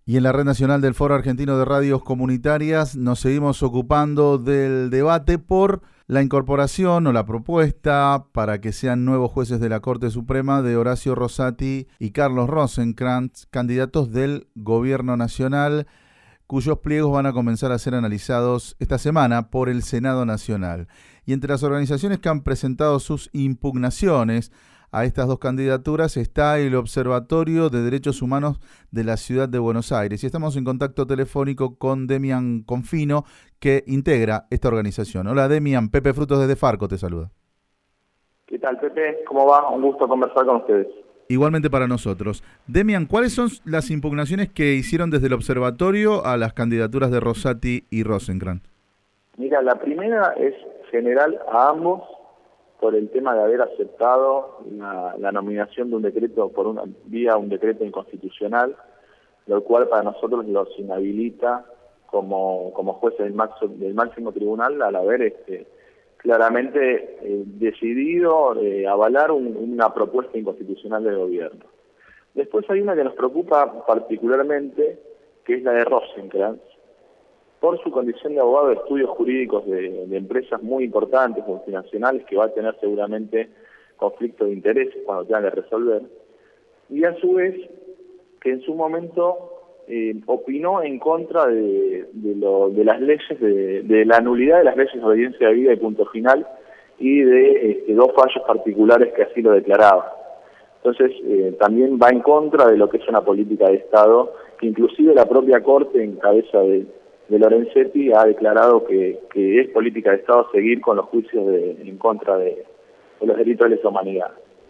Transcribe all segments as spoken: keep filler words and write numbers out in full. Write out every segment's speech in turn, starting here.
Y en la Red Nacional del Foro Argentino de Radios Comunitarias nos seguimos ocupando del debate por la incorporación o la propuesta para que sean nuevos jueces de la Corte Suprema de Horacio Rosati y Carlos Rosenkrantz, candidatos del Gobierno Nacional, cuyos pliegos van a comenzar a ser analizados esta semana por el Senado Nacional. Y entre las organizaciones que han presentado sus impugnaciones a estas dos candidaturas está el Observatorio de Derechos Humanos de la Ciudad de Buenos Aires. Y estamos en contacto telefónico con Demian Confino, que integra esta organización. Hola Demian, Pepe Frutos desde Farco te saluda. ¿Qué tal, Pepe? ¿Cómo va? Un gusto conversar con ustedes. Igualmente para nosotros. Demian, ¿cuáles son las impugnaciones que hicieron desde el observatorio a las candidaturas de Rosati y Rosenkrantz? Mira, la primera es general a ambos por el tema de haber aceptado la, la nominación de un decreto por una vía un decreto inconstitucional, lo cual para nosotros los inhabilita como, como jueces del, maxo, del máximo tribunal al haber este, claramente eh, decidido eh, avalar un, una propuesta inconstitucional del gobierno. Después hay una que nos preocupa particularmente, que es la de Rosenkrantz, por su condición de abogado de estudios jurídicos de, de empresas muy importantes, multinacionales, que va a tener seguramente conflicto de intereses cuando tenga que resolver, y a su vez que en su momento eh, opinó en contra de, de, lo, de las leyes, de, de la nulidad de las leyes de obediencia de vida y punto final, y de este, dos fallos particulares que así lo declaraban. Entonces eh, también va en contra de lo que es una política de Estado, que inclusive la propia Corte, en cabeza de de Lorenzetti, ha declarado que, que es política de Estado seguir con los juicios de, en contra de, de los delitos de lesa humanidad.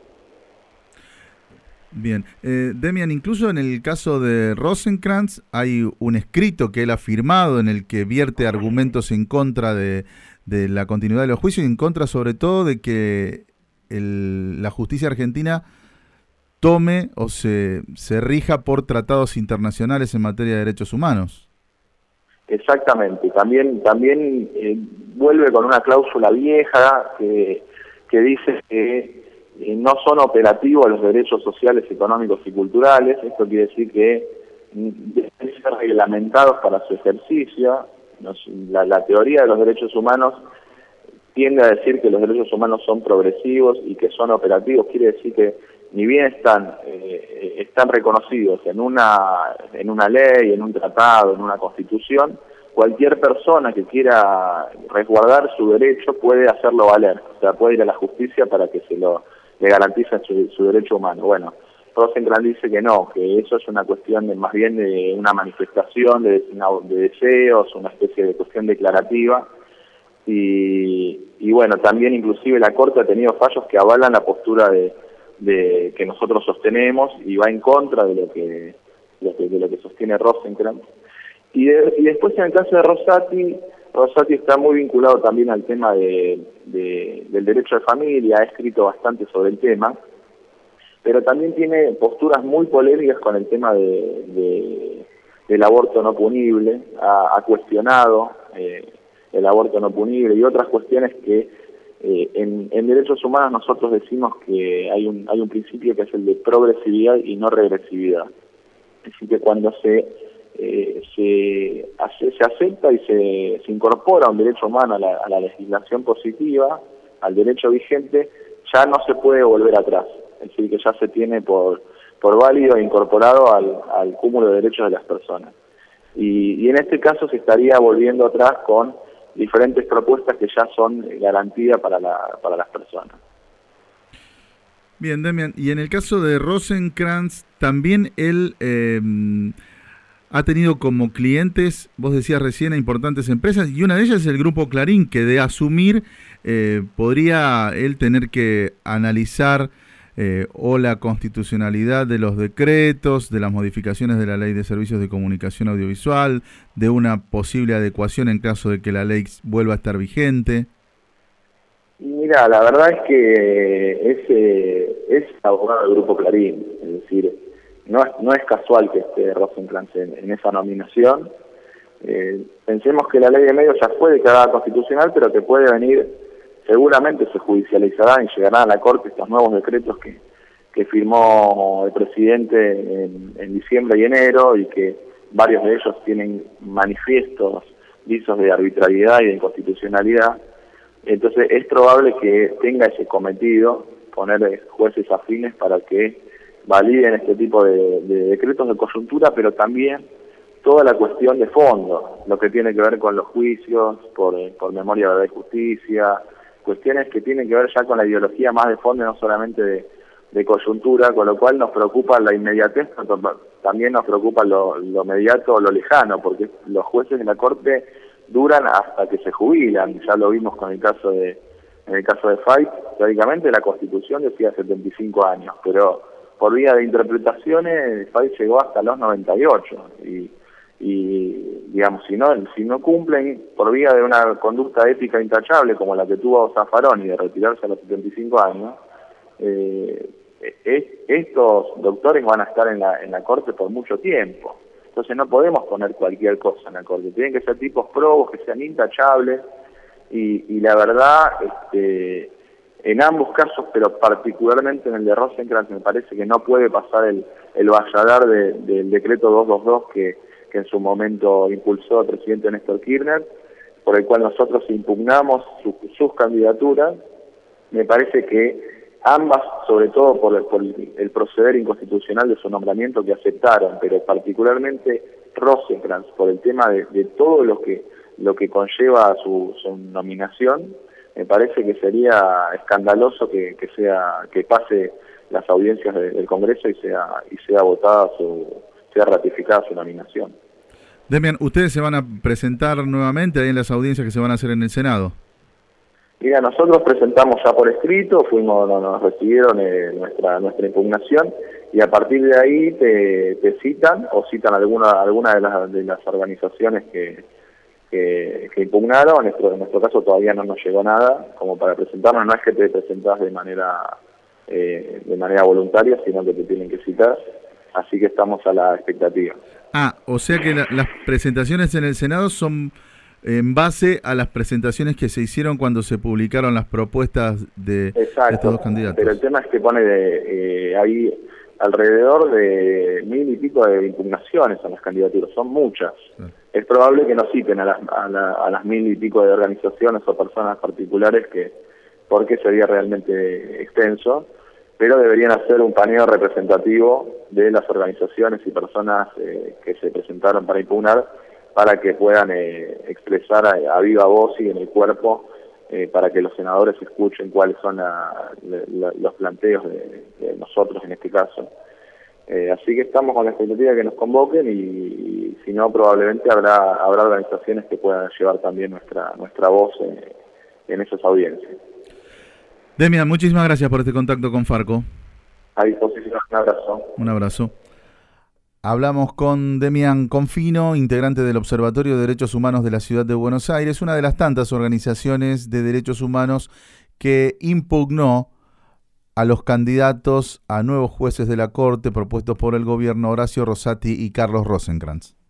Bien, eh, Demian, incluso en el caso de Rosenkrantz hay un escrito que él ha firmado en el que vierte argumentos en contra de, de la continuidad de los juicios y en contra sobre todo de que el, la justicia argentina tome o se, se rija por tratados internacionales en materia de derechos humanos. Exactamente, también también eh, vuelve con una cláusula vieja que, que dice que eh, no son operativos los derechos sociales, económicos y culturales. Esto quiere decir que deben ser reglamentados para su ejercicio. Nos, la, la teoría de los derechos humanos tiende a decir que los derechos humanos son progresivos y que son operativos. Quiere decir que ni bien están eh, están reconocidos en una en una ley, en un tratado, en una constitución, cualquier persona que quiera resguardar su derecho puede hacerlo valer, o sea, puede ir a la justicia para que se lo le garantice su, su derecho humano. Bueno, Rosenkrantz dice que no, que eso es una cuestión de más bien de una manifestación de, de deseos, una especie de cuestión declarativa. Y, y bueno, también inclusive la Corte ha tenido fallos que avalan la postura de de que nosotros sostenemos y va en contra de lo que, lo que de lo que sostiene Rosenkrantz. Y, de, y después en el caso de Rosati, Rosati está muy vinculado también al tema de, de, del derecho de familia, ha escrito bastante sobre el tema, pero también tiene posturas muy polémicas con el tema de, de del aborto no punible, ha, ha cuestionado eh, el aborto no punible y otras cuestiones que Eh, en, en derechos humanos nosotros decimos que hay un hay un principio que es el de progresividad y no regresividad. Es decir, que cuando se eh, se, hace, se acepta y se, se incorpora un derecho humano a la, a la legislación positiva, al derecho vigente, ya no se puede volver atrás. Es decir, que ya se tiene por, por válido e incorporado al, al cúmulo de derechos de las personas. Y, y en este caso se estaría volviendo atrás con diferentes propuestas que ya son garantía para la para las personas. Bien, Demian, y en el caso de Rosenkrantz, también él eh, ha tenido como clientes, vos decías recién, a importantes empresas, y una de ellas es el Grupo Clarín, que de asumir eh, podría él tener que analizar eh, o la constitucionalidad de los decretos, de las modificaciones de la Ley de Servicios de Comunicación Audiovisual, de una posible adecuación en caso de que la ley vuelva a estar vigente. Y mira, la verdad es que es, eh, es abogado del Grupo Clarín, es decir, no es, no es casual que esté Rosenkrantz en, en esa nominación. Eh, pensemos que la ley de medios ya fue declarada constitucional, pero que puede venir, seguramente se judicializarán y llegarán a la Corte estos nuevos decretos que, que firmó el presidente en, en diciembre y enero y que varios de ellos tienen manifiestos visos de arbitrariedad y de inconstitucionalidad. Entonces es probable que tenga ese cometido, poner jueces afines para que validen este tipo de, de decretos de coyuntura, pero también toda la cuestión de fondo, lo que tiene que ver con los juicios por, por memoria, verdad y justicia, cuestiones que tienen que ver ya con la ideología más de fondo, no solamente de, de coyuntura, con lo cual nos preocupa la inmediatez, también nos preocupa lo, lo mediato o lo lejano, porque los jueces de la Corte duran hasta que se jubilan, ya lo vimos con el caso de en el caso de Fay, teóricamente la Constitución decía setenta y cinco años, pero por vía de interpretaciones Fay llegó hasta los noventa y ocho, y, y digamos, si no, si no cumplen por vía de una conducta ética intachable como la que tuvo Zaffaroni de retirarse a los setenta y cinco años, eh, es, estos doctores van a estar en la, en la Corte por mucho tiempo. Entonces no podemos poner cualquier cosa en la Corte, tienen que ser tipos probos, que sean intachables, y, y la verdad, este, en ambos casos, pero particularmente en el de Rosenkrantz, me parece que no puede pasar el, el valladar de, del decreto doscientos veintidós que, que en su momento impulsó el presidente Néstor Kirchner, por el cual nosotros impugnamos su, sus candidaturas. Me parece que ambas, sobre todo por el, por el proceder inconstitucional de su nombramiento que aceptaron, pero particularmente Rosenkrantz, por el tema de, de todo lo que lo que conlleva su, su nominación, me parece que sería escandaloso que, que sea que pase las audiencias de, del Congreso y sea y sea votada su sea ratificada su nominación. Demian, ¿ustedes se van a presentar nuevamente ahí en las audiencias que se van a hacer en el Senado? Mira, nosotros presentamos ya por escrito, fuimos, nos recibieron eh, nuestra nuestra impugnación, y a partir de ahí te, te citan o citan alguna alguna de las de las organizaciones que Que, que impugnaron. En nuestro, en nuestro caso todavía no nos llegó nada como para presentarnos, no es que te presentás de manera eh, de manera voluntaria, sino que te tienen que citar, así que estamos a la expectativa. Ah, o sea que la, las presentaciones en el Senado son en base a las presentaciones que se hicieron cuando se publicaron las propuestas de, Exacto, de estos dos candidatos. Pero el tema es que pone de, eh, hay alrededor de mil y pico de impugnaciones a las candidaturas, son muchas. Sí. Es probable que no citen a las, a, la, a las mil y pico de organizaciones o personas particulares, que porque sería realmente extenso, pero deberían hacer un paneo representativo de las organizaciones y personas eh, que se presentaron para impugnar, para que puedan eh, expresar a, a viva voz y en el cuerpo, eh, para que los senadores escuchen cuáles son la, la, los planteos de, de nosotros en este caso. Eh, así que estamos con la expectativa de que nos convoquen, y, y si no, probablemente habrá habrá organizaciones que puedan llevar también nuestra nuestra voz en, en esas audiencias. Demian, muchísimas gracias por este contacto con Farco. A disposición, un abrazo. Un abrazo. Hablamos con Demian Confino, integrante del Observatorio de Derechos Humanos de la Ciudad de Buenos Aires, una de las tantas organizaciones de derechos humanos que impugnó a los candidatos a nuevos jueces de la Corte propuestos por el gobierno Horacio Rosati y Carlos Rosenkrantz.